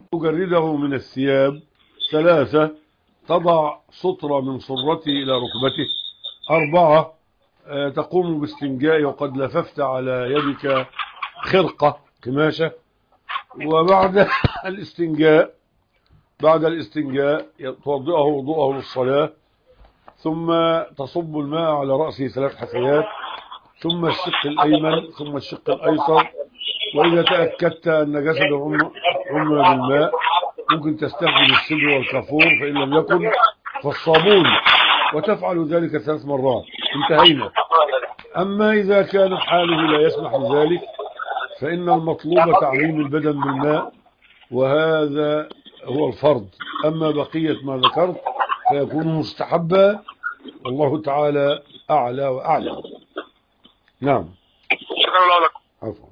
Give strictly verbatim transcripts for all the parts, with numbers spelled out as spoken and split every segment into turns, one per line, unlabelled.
تجرده من الثياب. ثلاثة، تضع سطرة من سرته إلى ركبته. أربعة، آه، تقوم باستنجاء وقد لففت على يدك خرقة قماشة. وبعد الاستنجاء بعد الاستنجاء توضئه وضوءه للصلاة، ثم تصب الماء على رأسه ثلاث حثيات، ثم الشق الأيمن ثم الشق الأيسر. وإذا تأكدت أن جسده عم عم بالماء ممكن تستخدم السدر والكافور، فإن لم يكن فالصابون، وتفعل ذلك ثلاث مرات. انتهينا. أما إذا كان حاله لا يسمح بذلك فإن المطلوب تعميم البدن بالماء، وهذا هو الفرض. أما بقية ما ذكرت فيكون مستحبا، والله تعالى أعلى وأعلم. نعم.
شكرا لك.
عفوا.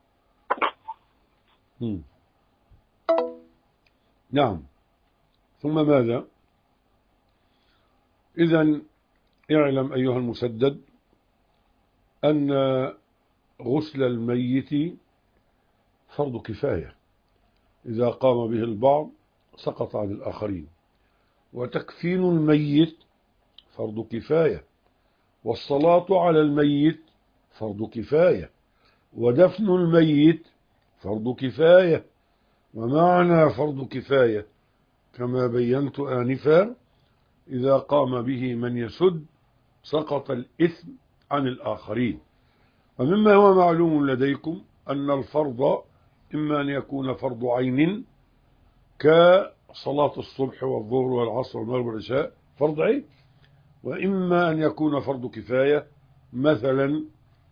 مم. نعم. ثم ماذا؟ إذن اعلم أيها المسدد أن غسل الميت فرض كفاية، إذا قام به البعض سقط عن الآخرين. وتكفين الميت فرض كفاية، والصلاة على الميت فرض كفاية، ودفن الميت فرض كفاية. ومعنى فرض كفاية كما بينت آنفا، إذا قام به من يسد سقط الإثم عن الآخرين. ومما هو معلوم لديكم أن الفرض إما أن يكون فرض عين كصلاة الصبح والظهر والعصر والمغرب والعشاء فرض عين، وإما أن يكون فرض كفاية، مثلا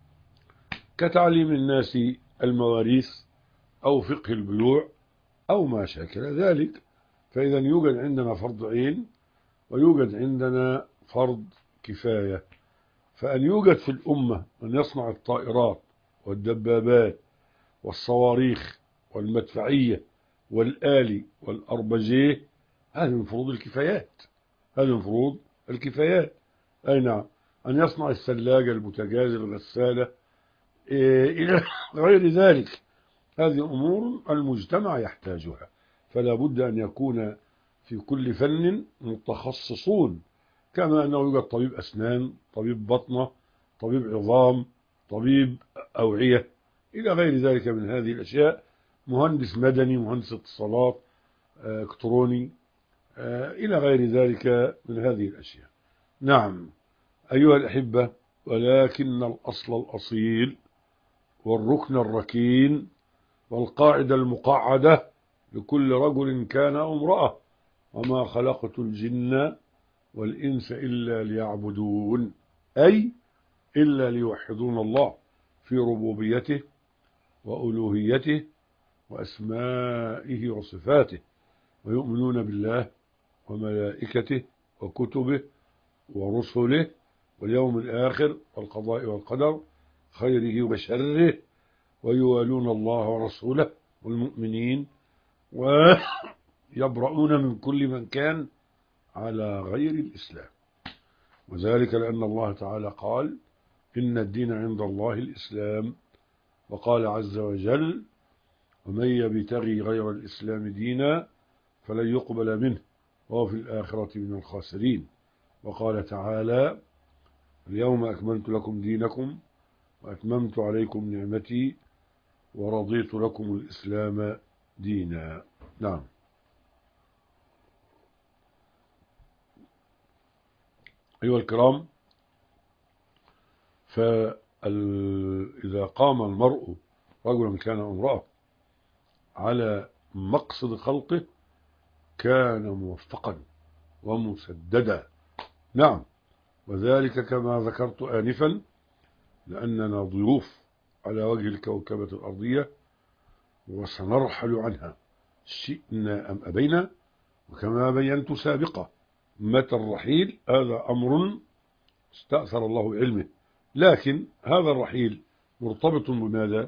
كتعليم الناس المواريث أو فقه البيوع أو ما شاكل ذلك. فإذا يوجد عندنا فرض عين ويوجد عندنا فرض كفاية. فأن يوجد في الأمة من يصنع الطائرات والدبابات والصواريخ والمدفعية والآلي والأربجيه، هذه من فروض الكفايات هذه من فروض الكفايات أي نعم. أن يصنع الثلاجة، البوتاجاز، الغسالة، إلى غير ذلك، هذه أمور المجتمع يحتاجها. فلا بد أن يكون في كل فن متخصصون، كما أنه يوجد طبيب أسنان، طبيب بطنة، طبيب عظام، طبيب أوعية، إلى غير ذلك من هذه الأشياء، مهندس مدني، مهندس اتصالات، إلكتروني، إلى غير ذلك من هذه الأشياء. نعم أيها الأحبة، ولكن الأصل الأصيل والركن الركين والقاعدة المقعدة لكل رجل كان أو امرأة: وما خلقت الجن والإنس إلا ليعبدون، أي إلا ليوحدون الله في ربوبيته وألوهيته وأسمائه وصفاته، ويؤمنون بالله وملائكته وكتبه ورسله واليوم الآخر والقضاء والقدر خيره وشره، ويوالون الله ورسوله والمؤمنين، ويبرؤون من كل من كان على غير الإسلام. وذلك لأن الله تعالى قال: إن الدين عند الله الإسلام. وقال عز وجل: ومن يبتغي غير الإسلام دينا فلن يقبل منه وهو في الآخرة من الخاسرين. وقال تعالى: اليوم أكملت لكم دينكم وأتممت عليكم نعمتي ورضيت لكم الإسلام دينا. نعم. أيها الكرام، فإذا قام المرء رجلا كان امرأة على مقصد خلقه كان موفقا ومسددا. نعم. وذلك كما ذكرت آنفا، لأننا ضيوف على وجه الكوكبة الأرضية وسنرحل عنها شئنا أم أبينا. وكما بينت سابقا، متى الرحيل هذا أمر استأثر الله بعلمه، لكن هذا الرحيل مرتبط بماذا؟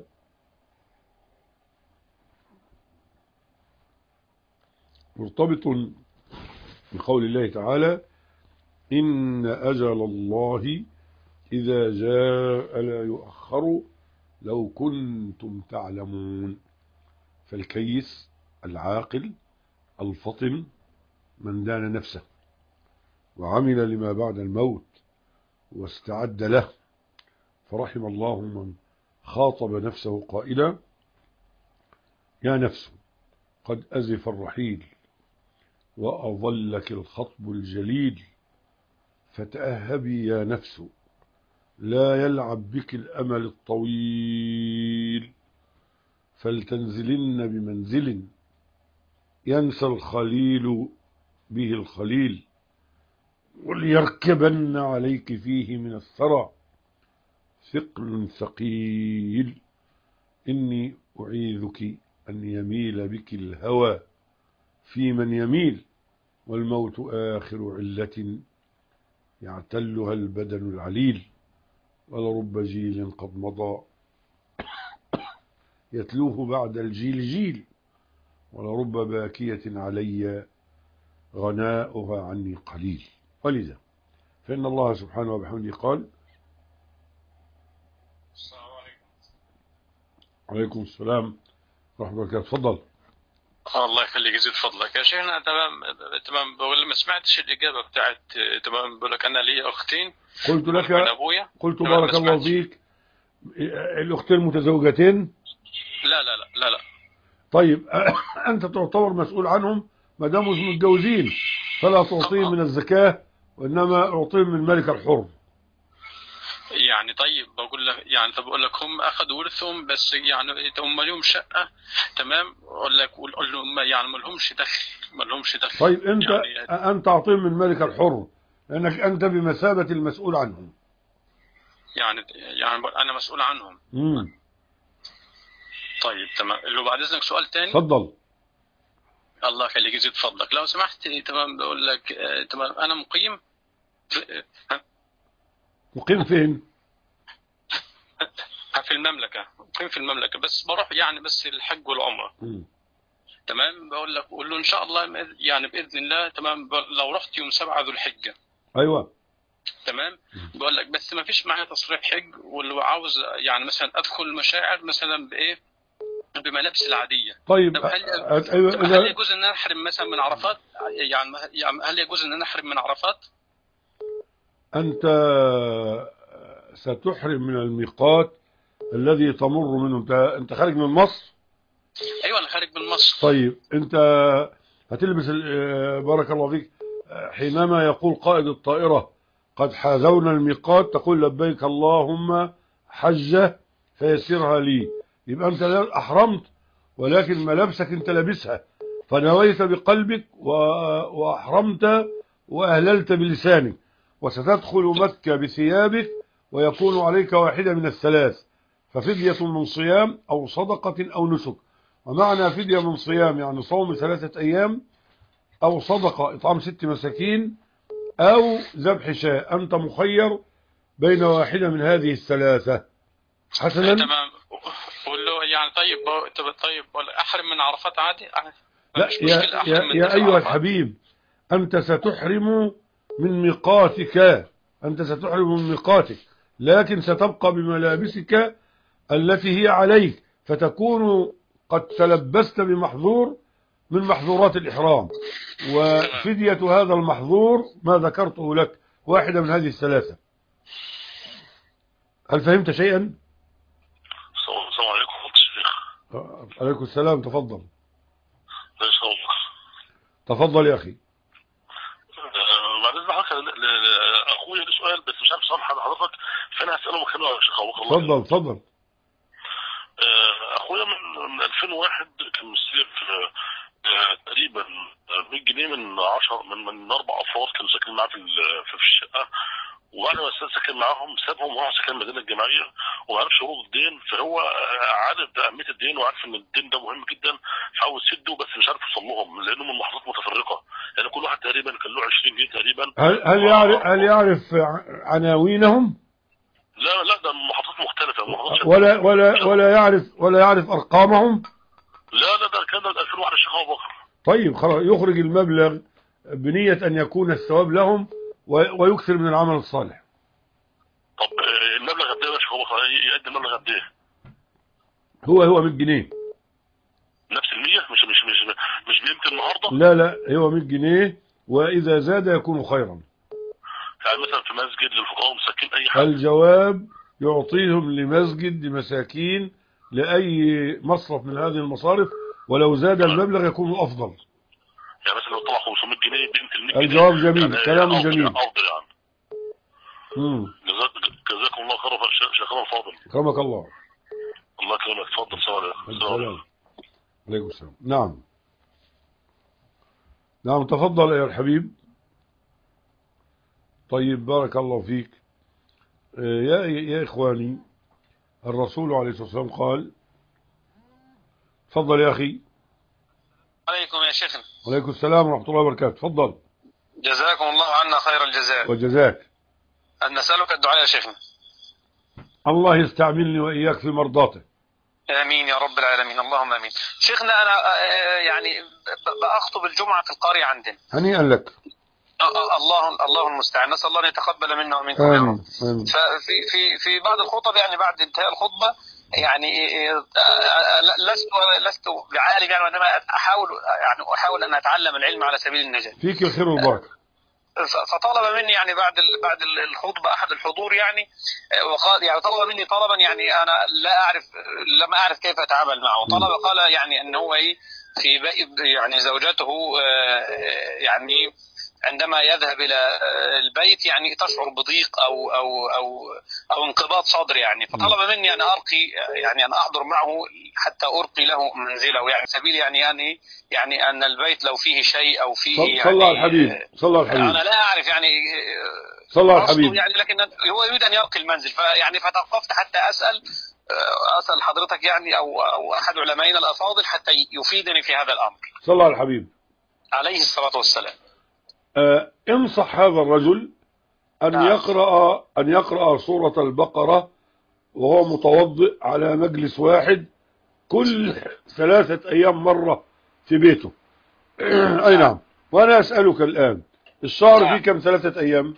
مرتبط بقول الله تعالى: إن أجل الله إذا جاء لا يؤخر لو كنتم تعلمون. فالكيس العاقل الفطن من دان نفسه وعمل لما بعد الموت واستعد له. فرحم الله من خاطب نفسه قائلا: يا نفس قد أزف الرحيل وأظلك الخطب الجليل، فتأهبي يا نفس لا يلعب بك الأمل الطويل، فلتنزلن بمنزل ينسى الخليل به الخليل، وليركبن عليك فيه من الثرى ثقل ثقيل، إني أعيذك أن يميل بك الهوى في من يميل، والموت آخر علة يعتلها البدن العليل، ولرب جيل قد مضى يتلوه بعد الجيل جيل، ولرب باكية علي غناؤها عني قليل. ولذا فإن الله سبحانه وبحمده قال:
السلام عليكم.
عليكم السلام ورحمة الله وبركاته. تفضل.
الله يخليك، يزيد فضلك يا شيخنا. تمام تمام. بقول ما سمعتش الإجابة بتاعت تمام. بقول لك أنا لي أختين،
قلت لك
من أبويا.
قلت بارك الله فيك، الأختين متزوجتين؟
لا لا لا لا لا.
طيب أنت تعتبر مسؤول عنهم ما داموا متجوزين، فلا تعطيهم من الزكاة وإنما أعطيهم من الملك الحر.
يعني طيب بقول لك يعني طب بقول لك هم أخذوا ورثهم، بس يعني هم لهم شقة تمام. أقول لك هم يعني ما لهمش دخل، ما لهمش دخل.
طيب أنت
يعني
أنت أعطيهم من الملك الحر لأنك أنت بمثابة المسؤول عنهم.
يعني يعني أنا مسؤول عنهم.
امم
طيب تمام. لو بعد إذنك سؤال تاني.
تفضل.
الله يخليك، يزيد فضلك لو سمحت. تمام. بقول لك تمام أنا مقيم
مقيم فين؟
في المملكة. مقيم في المملكة، بس بروح يعني بس الحج والعمرة.
مم.
تمام. بقول لك قول له إن شاء الله يعني بإذن الله. تمام. لو رحت يوم سبعة ذو الحجة.
أيوة.
تمام. بقول لك بس ما فيش معايا تصريح حج، واللي عاوز يعني مثلا أدخل المشاعر مثلا بإيه، بملابس العادية.
طيب
طب هل
أيوة.
طب هل يجوز ان انا احرم مثلا من عرفات؟ يعني هل يجوز ان انا احرم من عرفات؟
أنت ستحرم من الميقات الذي تمر منه. أنت أنت خارج من مصر؟
ايوه انا خارج من مصر.
طيب أنت هتلبس بارك الله فيك حينما يقول قائد الطائرة قد حاذونا الميقات تقول لبيك اللهم حجة فيسرها لي، يبقى أنت أحرمت ولكن ملابسك أنت لابسها، فنويت بقلبك وأحرمت وأهللت بلسانك، وستدخل مكة بثيابك ويكون عليك واحدة من الثلاث، ففدية من صيام أو صدقة أو نسك. ومعنى فدية من صيام يعني صوم ثلاثة أيام، أو صدقة إطعام ست مساكين، أو ذبح شاة. أنت مخير بين واحدة من هذه الثلاثة. حسنا.
تمام. قول له يعني طيب طيب أحرم من عرفات عادي؟
لا يا, يا, يا أيها الحبيب، أنت ستحرم من ميقاتك، أنت ستحرم من ميقاتك، لكن ستبقى بملابسك التي هي عليك، فتكون قد تلبست بمحظور من محظورات الإحرام، وفدية هذا المحظور ما ذكرته لك واحدة من هذه الثلاثة. هل فهمت شيئا؟
السلام عليكم الشيخ.
عليكم السلام. تفضل.
ان شاء الله.
تفضل يا أخي.
بعد اذن حضرتك اخويا لي سؤال بس مش عارف صراحه حضرتك، فانا هساله مكانه يا شيخ.
تفضل تفضل.
اخويا من ألفين وواحد كان مستلف تقريبا مية جنيه من عشرة من من اربع افراد كانوا ساكنين معاه في في الشقه، وبعد ما ساكن معاهم سابهم وراح سكن المدينه الجامعيه وما عرفش يرد الدين، فهو عارف اهميه الدين وعارف ان الدين ده مهم جدا، حاول يسده بس مش عارف يوصل لهم لانهم من محافظات متفرقه، يعني كل واحد تقريبا كان له عشرين جنيه تقريبا.
هل هل يعرف هل يعرف عناوينهم؟
لا لا ده من محافظات مختلفه. محافظات
ولا ولا ولا يعرف ولا يعرف ارقامهم؟
لا لا ده كان ده ألفين وواحد الشيخ ابو بكر.
طيب خلاص، يخرج المبلغ بنية أن يكون الثواب لهم ويكثر من العمل الصالح.
طب المبلغ قد ايه يا شيخ ابو بكر؟ يقدم المبلغ قد ايه؟
هو هو مية جنيه.
نفس المية، مش مش مش مش بقيمة النهارده؟
لا لا، هو مية جنيه، وإذا زاد يكون خيرا.
يعني مثلا في مسجد للفقراء والمساكين أي حاجة؟
الجواب يعطيهم لمسجد لمساكين لأي مصرف من هذه المصارف، ولو زاد المبلغ يكون أفضل.
يعني مثلا لو طلع خمسمية جنيه بقيمة ال مية جنيه.
الجواب جميل،
يعني
كلام
أفضل
جميل.
يعني أفضل يعني.
امم
جزاك جزاكم الله خيرا شيخنا الفاضل.
كرمك الله.
الله يكرمك، اتفضل.
السلام عليكم. السلام. نعم نعم، تفضل يا الحبيب. طيب، بارك الله فيك. يا يا إخواني، الرسول عليه الصلاة والسلام قال، تفضل يا أخي.
عليكم يا شيخنا.
وعليكم السلام ورحمة الله وبركاته. تفضل.
جزاكم الله عنا خير الجزاء.
وجزاك.
أن نسألك الدعاء يا شيخنا.
الله يستعملني وإياك في مرضاته.
آمين يا رب العالمين، اللهم آمين. شيخنا أنا يعني بأخطب الجمعة في القرية عندنا.
هنيئا لك.
الله الله المستعان، نسأل الله أن يتقبل منا ومنكم يا رب. ففي في في بعض الخطب يعني بعد انتهاء الخطبة يعني لست لست بعالم يعني، وإنما أحاول يعني أحاول أن أتعلم العلم على سبيل النجاة.
فيك الخير والبركة.
فطلب مني يعني بعد بعد الخطبة أحد الحضور يعني، وقال يعني طلب مني طلبا يعني أنا لا أعرف لم أعرف كيف أتعامل معه. طلب قال يعني أن هو إيه في يعني زوجته يعني عندما يذهب إلى البيت يعني تشعر بضيق أو أو أو أو انقباض صدر يعني، فطلب مني أن أرقي يعني أن أحضر معه حتى أرقي له منزله، يعني سبيل يعني يعني يعني أن البيت لو فيه شيء أو فيه
صل
يعني
صلى على الحبيب، صلى على الحبيب.
أنا لا أعرف يعني
صلى على الحبيب
يعني، لكن هو يريد أن يرقي المنزل، فيعني فتوقفت حتى أسأل أسأل حضرتك يعني أو أو أحد علمائنا الأفاضل حتى يفيدني في هذا الأمر.
صلى على الحبيب
عليه الصلاة والسلام.
آه انصح هذا الرجل أن نعم. يقرأ أن يقرأ سورة البقرة وهو متوضئ على مجلس واحد كل ثلاثة أيام مرة في بيته. أي نعم. وأنا أسألك الآن، الشهر نعم. فيه كم ثلاثة أيام؟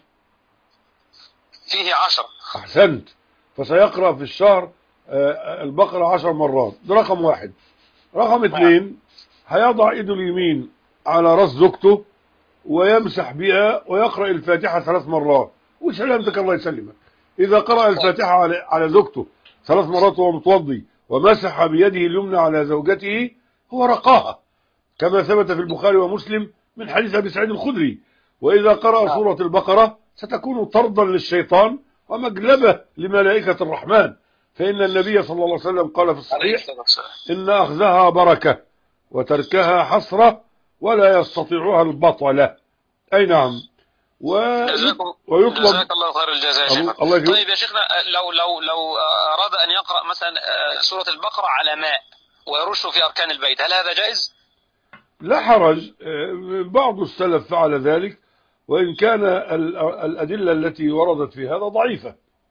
فيه عشر.
أحسنت. فسيقرأ في الشهر البقرة عشر مرات. ده رقم واحد. رقم اثنين، هيضع إيده اليمين على رأس زوجته ويمسح بها ويقرأ الفاتحة ثلاث مرات، وسلامتك الله يسلمك. إذا قرأ الفاتحة على على زوجته ثلاث مرات وهو متوضي ومسح بيده اليمنى على زوجته، هو رقاها كما ثبت في البخاري ومسلم من حديث أبي سعيد الخدري. وإذا قرأ سورة البقرة ستكون طردا للشيطان ومجلبة لملائكة الرحمن، فإن النبي صلى الله عليه وسلم قال في الصحيح: إن أخذها بركة وتركها حسرة ولا يستطيعها البطلة. أي نعم. و...
ويطلب جزاك الله خير الجزاء يا شيخنا. طيب يا شيخنا، لو لو لو أراد أن يقرأ مثلا سورة البقرة على ماء ويرش في أركان البيت، هل هذا جائز؟
لا حرج. بعض السلف فعل ذلك، وإن كان الأدلة التي وردت في هذا ضعيفة.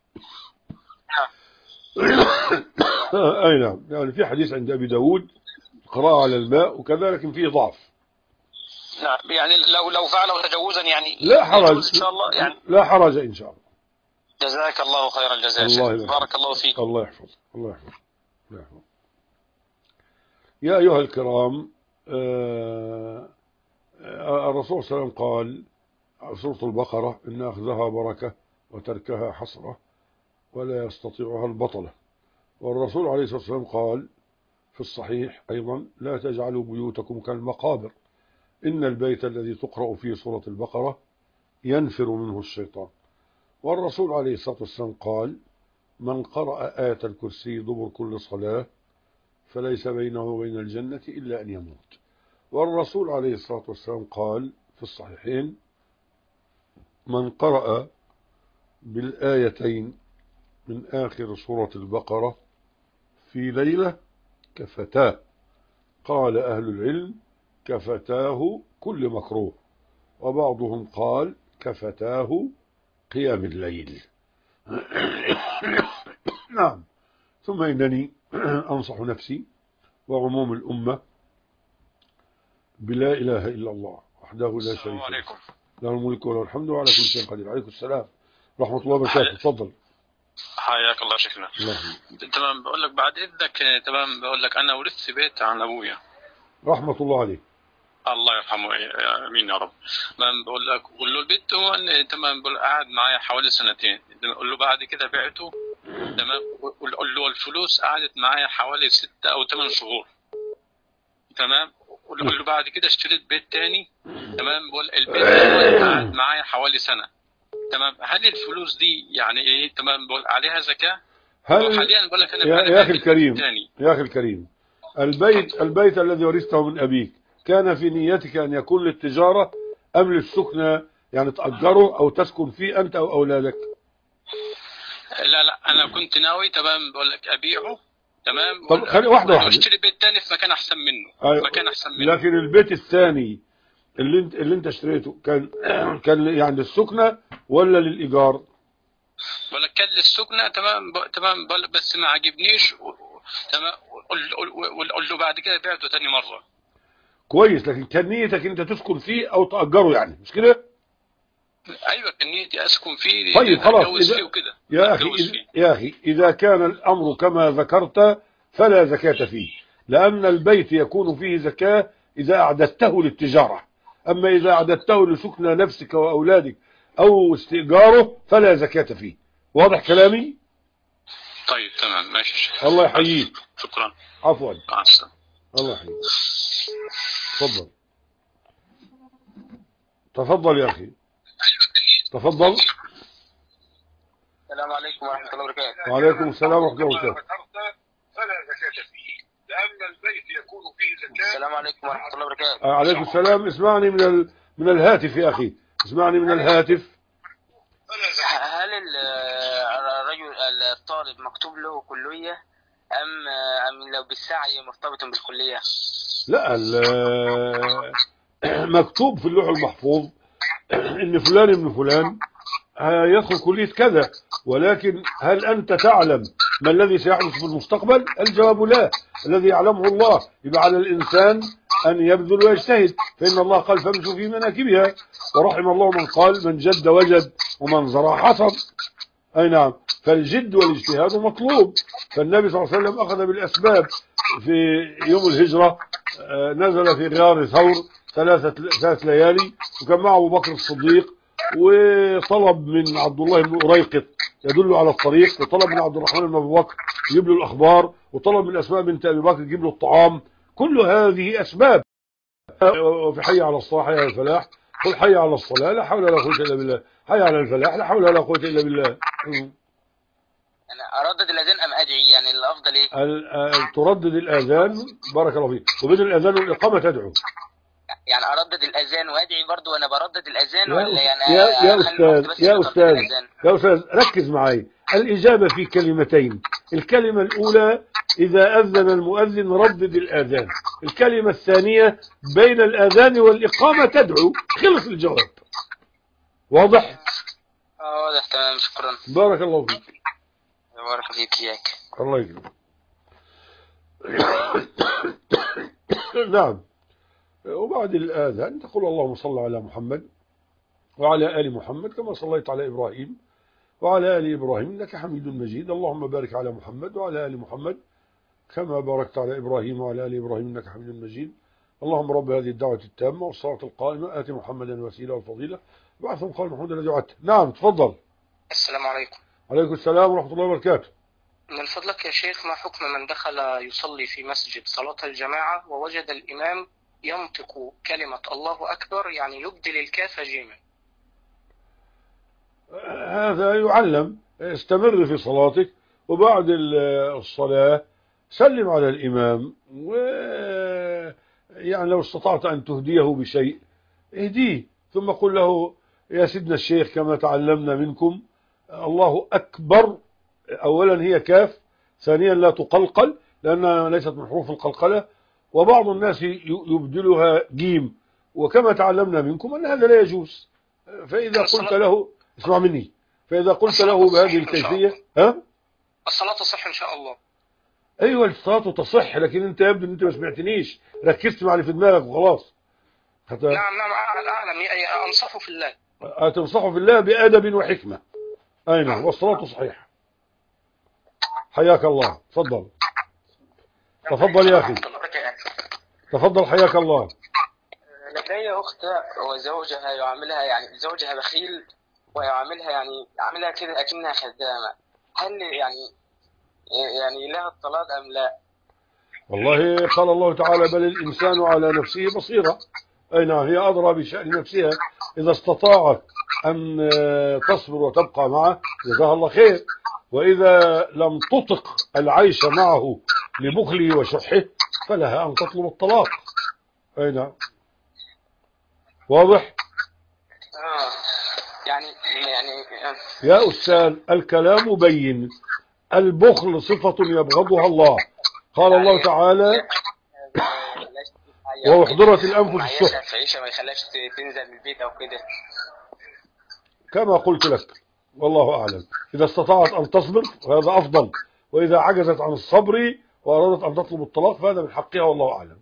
أي نعم. يعني في حديث عند أبي داود قراءة على الماء وكذا، لكن فيه ضعف.
نعم. يعني لو لو فعله تجوزا يعني
لا حرج إن
شاء الله يعني.
لا حرج إن شاء الله.
جزاك الله خير الجزاء. الله بارك الله فيك.
الله يحفظك. الله يحفظك. الله يحفظك. يا أيها الكرام، آه الرسول صلى الله عليه وسلم قال سورة البقرة: إن أخذها بركة وتركها حسرة ولا يستطيعها البطلة. والرسول عليه الصلاة والسلام قال في الصحيح أيضا: لا تجعلوا بيوتكم كالمقابر، إن البيت الذي تقرأ فيه سورة البقرة ينفر منه الشيطان. والرسول عليه الصلاة والسلام قال: من قرأ آية الكرسي دبر كل صلاة فليس بينه وبين الجنة إلا أن يموت. والرسول عليه الصلاة والسلام قال في الصحيحين: من قرأ بالآيتين من آخر سورة البقرة في ليلة كفتاه. قال أهل العلم: كفتاه كل مكروه، وبعضهم قال: كفتاه قيام الليل. نعم. ثم إنني أنصح نفسي وعموم الأمة بلا إله إلا الله وحده لا شريك له، له الملك وله الحمد وعلى كل شيء قدير. عليكم السلام ورحمة الله وبركاته. تفضل.
حياك الله شيخنا. تمام. بقول لك بعد اذنك، تمام، بقول لك انا ورثت بيت عن ابويا
رحمة الله عليه.
الله يرحمه، امين يا رب. تمام. بقول لك قول له البيت هو تمام، بقول قعد معايا حوالي سنتين، قول له بعد كده بعته. تمام. قول له الفلوس قعدت معايا حوالي ستة او ثمان شهور. تمام. قول له بعد كده اشتريت بيت تاني. تمام. بقول البيت ده قعد معايا حوالي سنة. تمام. هل الفلوس دي يعني ايه تمام بقول عليها زكاة؟
هل
حاليا بقول لك انا
يا, يا اخي الكريم
تاني.
يا اخي الكريم البيت البيت الذي ورثته من ابيك كان في نيتك ان يكون للتجارة ام للسكنة، يعني تأجره او تسكن فيه انت او اولادك؟
لا لا انا كنت ناوي تمام بقول لك ابيعه. تمام.
طب خلي واحدة واحدة
اشتري بيت تاني في مكان احسن منه.
أيوة.
مكان احسن منه.
لكن البيت الثاني اللي انت اللي انت اشتريته كان كان يعني للسكنة ولا للإيجار؟
بقول لك كان للسكنة. تمام. تمام. بس ما عجبنيش. تمام. قول له بعد كده بعته تاني مرة.
كويس. لكن كان نيتك انت تسكن فيه او تأجره، يعني مش كده؟
ايوه كان نيتي اسكن فيه.
طيب خلاص.
اتجوز
إذا
فيه وكده.
يا اخي إذا يا اخي اذا كان الامر كما ذكرت فلا زكاة فيه، لان البيت يكون فيه زكاة اذا اعددته للتجارة، اما اذا اعددته لسكن نفسك واولادك او استئجاره فلا زكاة فيه. واضح كلامي؟
طيب تمام ماشي.
الله يحييك.
شكرا.
عفوا.
مع السلامة.
الله يحييك. تفضل تفضل يا اخي تفضل.
السلام عليكم ورحمة الله وبركاته.
وعليكم السلام ورحمة الله وبركاته.
فلا زكاة فيه لأن البيت يكون فيه زكاة.
السلام عليكم ورحمة الله وبركاته.
عليكم السلام. اسمعني من ال... من الهاتف يا أخي، اسمعني من الهاتف.
هل الرجل الطالب مكتوب له كلية أم أم لو بالسعي مرتبط بالكلية؟
لا، مكتوب في اللوح المحفوظ إن فلان ابن فلان يدخل كلية كذا، ولكن هل أنت تعلم ما الذي سيحدث في المستقبل؟ الجواب لا. الذي يعلمه الله. يبقى على الإنسان أن يبذل ويجتهد، فإن الله قال فامشوا في مناكبها، ورحم الله من قال من جد وجد ومن زرع حصد. أي نعم. فالجد والاجتهاد مطلوب. فالنبي صلى الله عليه وسلم أخذ بالأسباب. في يوم الهجرة نزل في غار ثور ثلاثة ثلاث ليالي، وكان معه أبو بكر الصديق، وطلب من عبد الله بن أريقط يدل على الطريق، وطلب من عبد الرحمن بن أبي بكر يجيب له الأخبار، وطلب من أسماء بنت أبي بكر يجيب له الطعام. كل هذه أسباب. وفي حي على الصلاة حي على الفلاح، قل حي على الصلاة لا حول ولا قوة إلا بالله، حي على الفلاح لا حول ولا قوة إلا بالله.
أنا أردد الأذان أم أدعي؟ يعني الأفضل إيه؟
تردد الأذان. بارك الله فيك. وبين الأذان والإقامة تدعو.
يعني أردد الأذان وأدعي برضو وأنا بردد الأذان
يا
ولا يعني
يا يا أستاذ يا أستاذ يا أستاذ ركز معي. الإجابة في كلمتين. الكلمة الأولى إذا أذن المؤذن ردد الأذان. الكلمة الثانية بين الأذان والإقامة تدعو. خلص الجواب. واضح؟
اه واضح. تمام. شكرا.
بارك الله فيك.
بارك فيك إياك.
الله يكرمك. نعم. وبعد الآذان تقول اللهم صل على محمد وعلى آل محمد كما صليت على إبراهيم وعلى آل إبراهيم إنك حميد مجيد. اللهم بارك على محمد وعلى آل محمد كما باركت على إبراهيم وعلى آل إبراهيم إنك حميد مجيد. اللهم رب هذه الدعوة التامة والصلاة القائمة آت محمدا الوسيلة والفضيلة وبعثهم قال محمد الذي وعدته. نعم تفضل.
السلام عليكم.
عليكم السلام ورحمة الله وبركاته.
من فضلك يا شيخ، ما حكم من دخل يصلي في مسجد صلاة الجماعة ووجد الإمام ينطق كلمة الله أكبر يعني يبدل الكاف جيما؟
هذا يعلم. استمر في صلاتك، وبعد الصلاة سلم على الإمام، ويعني لو استطعت أن تهديه بشيء اهديه، ثم قل له يا سيدنا الشيخ كما تعلمنا منكم الله أكبر أولا هي كاف، ثانيا لا تقلقل لأنها ليست من حروف القلقلة، وبعض الناس يبدلها جيم، وكما تعلمنا منكم أن هذا لا يجوز. فإذا قلت له اسمع مني، فإذا قلت له بهذه الكيفية ها
الصلاة تصح إن شاء الله.
أيوة الصلاة تصح، لكن أنت يبدو أن أنت ما سمعتنيش، ركزت مع اللي في دماغك وخلاص.
حتى نعم نعم أعلم. أنصحه في الله.
تنصحه في الله بأدب وحكمة. أي نعم. والصلاة صحيحة. حياك الله. تفضل تفضل يا أخي، تفضل حياك الله.
لدي أخت وزوجها يعاملها يعني زوجها بخيل ويعاملها يعني يعاملها كده أكنها خدامة، هل يعني يعني لها الطلاق أم لا؟
والله قال الله تعالى: بل الإنسان على نفسه بصيرة. أي نعم، هي أدرى بشأن نفسها. إذا استطاعت أن تصبر وتبقى معه جزاها الله خير، وإذا لم تطق العيش معه لبخله وشحه فلها أن تطلب الطلاق. أي نعم، واضح؟
آه يعني يعني
يا أستاذ الكلام بين. البخل صفة يبغضها الله. قال الله تعالى: وأحضرت الأنفس الشح.
تعيشها ما يخليهاش تنزل من البيت أو كده.
كما قلت لك والله أعلم، إذا استطاعت أن تصبر فهذا أفضل، وإذا عجزت عن الصبر وأرادت أن تطلب الطلاق فهذا من حقها والله أعلم.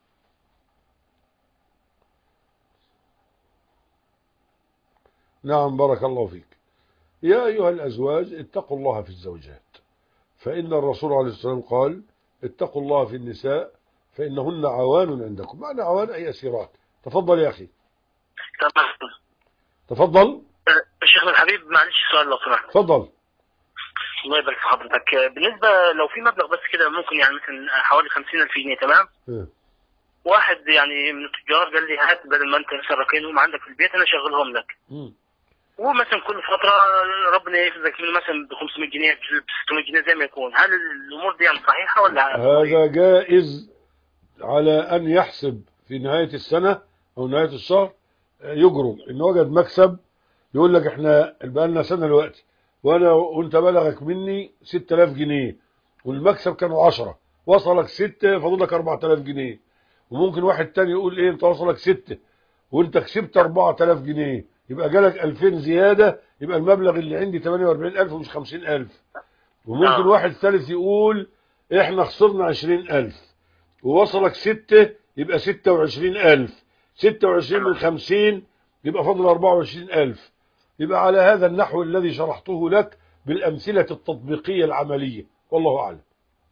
نعم، بارك الله فيك. يا أيها الأزواج اتقوا الله في الزوجات، فإن الرسول عليه الصلاة والسلام قال: اتقوا الله في النساء فإنهن عوان عندكم. معنى عوان أي أسيرات. تفضل يا أخي.
تمام.
تفضل.
شيخنا الحبيب، معلش سؤال لو سمحت.
تفضل.
الله يبارك في حضرتك. بالنسبة لو في مبلغ بس كده ممكن يعني مثلا حوالي خمسين ألف جنيه، تمام؟
اه.
واحد يعني من التجار قال لي هات بدل ما أنت سرقينهم عندك في البيت أنا أشغلهم لك.
م.
ومثلا كل فترة ربنا يفرزك منه مثلا ب خمسمائة جنيه ب ستمائة جنيه زي ما يكون. هل الأمور دي يعني صحيحة ولا؟
هذا جائز على أن يحسب في نهاية السنة أو نهاية الشهر يجرم إن وجد مكسب، يقول لك إحنا بقالنا سنة دلوقتي وأنا وأنت بلغك مني ستة آلاف جنيه والمكسب كانوا عشرة، وصلك ستة فضلك أربعة آلاف جنيه. وممكن واحد تاني يقول إيه أنت وصلك ستة وأنت كسبت أربعة آلاف جنيه، يبقى جالك ألفين زيادة، يبقى المبلغ اللي عندي ثمانية وأربعين ألف ومش خمسين ألف. وممكن واحد ثالث يقول إحنا خسرنا عشرين ألف ووصلك ستة يبقى ستة وعشرين ألف، ستة وعشرين من خمسين يبقى فضل أربعة وعشرين ألف. يبقى على هذا النحو الذي شرحته لك بالأمثلة التطبيقية العملية، والله أعلم.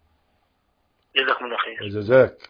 جزاكم الله خير.
جزاك.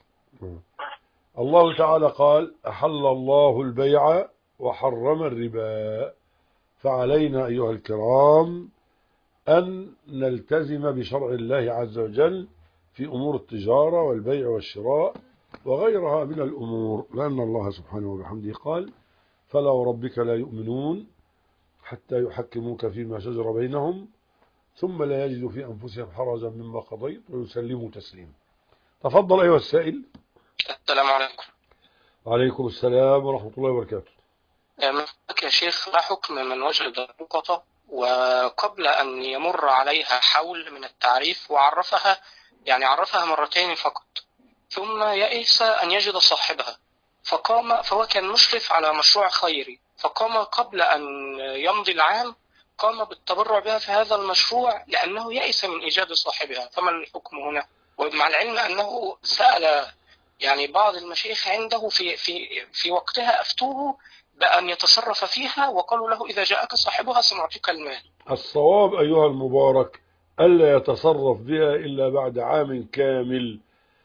الله تعالى قال: أحل الله البيع وحرم الربا. فعلينا أيها الكرام أن نلتزم بشرع الله عز وجل في أمور التجارة والبيع والشراء وغيرها من الأمور، لأن الله سبحانه وبحمده قال: فلا وربك لا يؤمنون حتى يحكموك فيما شجر بينهم ثم لا يجدوا في أنفسهم حرجا مما قضيت ويسلموا تسليما. تفضل أيها السائل.
السلام عليكم.
وعليكم السلام ورحمة الله وبركاته.
يا شيخ، ما حكم من وجد نقطة وقبل أن يمر عليها حول من التعريف وعرفها يعني عرفها مرتين فقط، ثم يئس أن يجد صاحبها فقام فهو كان مشرف على مشروع خيري، فقام قبل أن يمضي العام قام بالتبرع بها في هذا المشروع لأنه يئس من إيجاد صاحبها، فما الحكم هنا؟ ومع العلم أنه سأل يعني بعض المشايخ عنده في في في وقتها أفتوه بأن يتصرف فيها وقالوا له إذا جاءك صاحبها سنعطيك المال.
الصواب أيها المبارك ألا يتصرف بها إلا بعد عام كامل،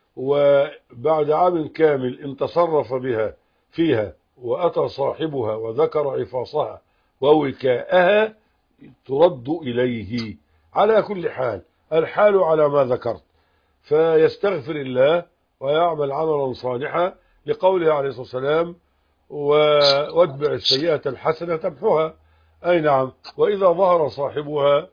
وبعد عام كامل إن تصرف بها فيها وأتى صاحبها وذكر عفاصها ووكاءها ترد إليه. على كل حال الحال على ما ذكرت، فيستغفر الله ويعمل عملا صالحا لقوله عليه الصلاة والسلام: واتبع السيئة الحسنة تمحها. أي نعم. وإذا ظهر صاحبها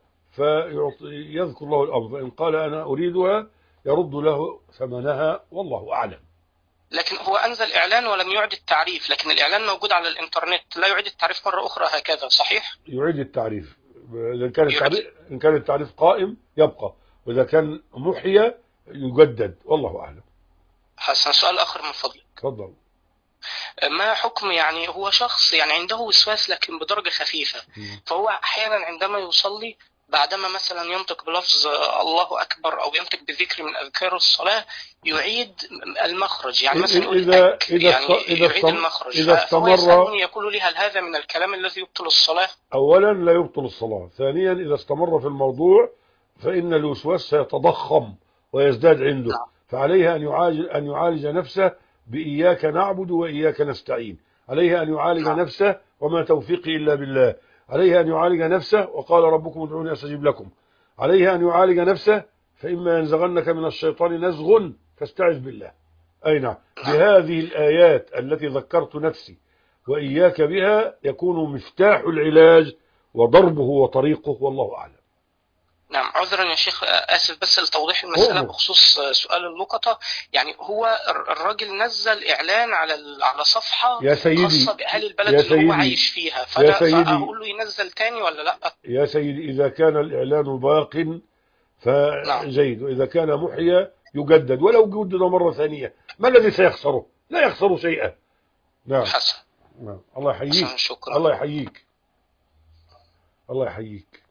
فيذكر له الأمر، فإن قال أنا أريدها يرد له ثمنها، والله أعلم.
لكن هو أنزل إعلان ولم يعد التعريف، لكن الإعلان موجود على الإنترنت، لا يعيد التعريف مرة أخرى هكذا، صحيح؟
يعيد التعريف. إن كان التعريف, إن كان التعريف قائم يبقى، وإذا كان محيا يجدد، والله أعلم.
حسن، سؤال آخر من فضلك.
تفضل.
ما حكم يعني هو شخص يعني عنده وسواس لكن بدرجة خفيفة، فهو أحيانا عندما يصلي بعدما مثلا ينطق بلفظ الله أكبر أو ينطق بذكر من أذكار الصلاة يعيد المخرج، يعني مثلا يقول
إذا إذا
يعني
إذا
يعيد المخرج،
إذا استمر
يقول لي هل هذا من الكلام الذي يبطل الصلاة؟
أولا لا يبطل الصلاة، ثانيا إذا استمر في الموضوع فإن الوسواس سيتضخم ويزداد عنده، فعليها أن يعالج, أن يعالج نفسه بإياك نعبد وإياك نستعين، عليها أن يعالج نفسه وما توفيقي إلا بالله، عليها أن يعالج نفسه وقال ربكم ادعوني أستجب لكم، عليها أن يعالج نفسه فإما ينزغنك من الشيطان نزغ فاستعذ بالله. أي نعم، بهذه الآيات التي ذكرت نفسي وإياك بها يكون مفتاح العلاج وضربه وطريقه، والله أعلم.
نعم، عذرا يا شيخ، آسف بس لتوضيح المسألة بخصوص سؤال اللقطة. يعني هو الراجل نزل إعلان على على صفحة
يا سيدي
خاصة بأهل البلد اللي هو عايش فيها، فأنا فأقول له ينزل تاني ولا لا؟
يا سيدي إذا كان الإعلان باق فجيد، وإذا كان محيا يجدد، ولو جدد مرة ثانية ما الذي سيخسره؟ لا يخسر شيئا. نعم.
حسن.
نعم. الله يحييك. الله يحييك. الله يحييك.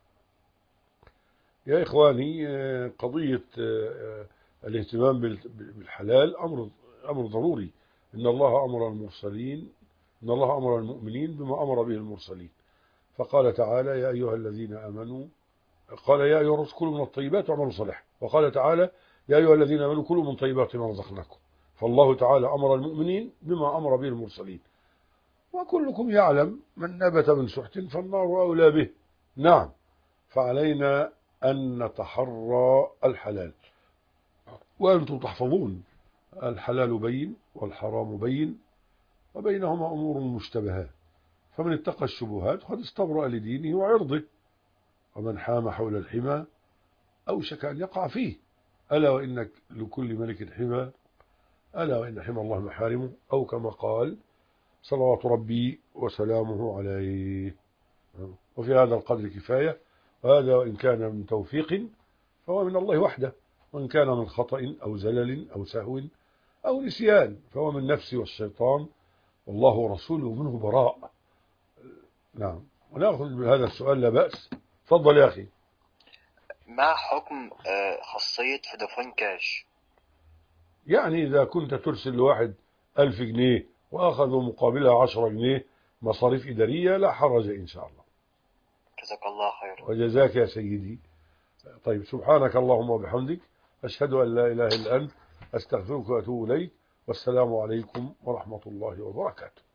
يا إخواني، قضية الاهتمام بالحلال أمر أمر ضروري. إن الله أمر المرسلين إن الله أمر المؤمنين بما أمر به المرسلين، فقال تعالى يا أيها الذين آمنوا قال يا أيها الرسل كلوا من الطيبات واعملوا صالحا، وقال تعالى يا أيها الذين آمنوا كلوا من طيبات ما رزقناكم. فالله تعالى أمر المؤمنين بما أمر به المرسلين، وكلكم يعلم من نبت من سحت فالنار أولى به. نعم، فعلينا أن نتحرى الحلال، وأنتم تحفظون الحلال بين والحرام بين وبينهما أمور مشتبهات، فمن اتقى الشبهات قد استبرأ لدينه وعرضه، ومن حام حول الحمى أوشك أن يقع فيه. ألا وإنك لكل ملك حمى، ألا وإن حمى الله محارمه، أو كما قال صلوات ربي وسلامه عليه. وفي هذا القدر كفاية، وهذا وإن كان من توفيق فهو من الله وحده، وإن كان من خطأ أو زلل أو سهو أو نسيان فهو من نفسي والشيطان، والله ورسوله منه براء. نعم، ونأخذ بهذا السؤال لا بأس. تفضل يا أخي.
ما حكم خاصية فودافون كاش؟
يعني إذا كنت ترسل لواحد ألف جنيه وأخذوا مقابلها عشرة جنيه مصاريف إدارية لا حرج إن شاء الله.
جزاك الله خير.
وجزاك يا سيدي. طيب، سبحانك اللهم وبحمدك، أشهد أن لا إله إلا أنت، أستغفرك وأتوب إليك، والسلام عليكم ورحمة الله وبركاته.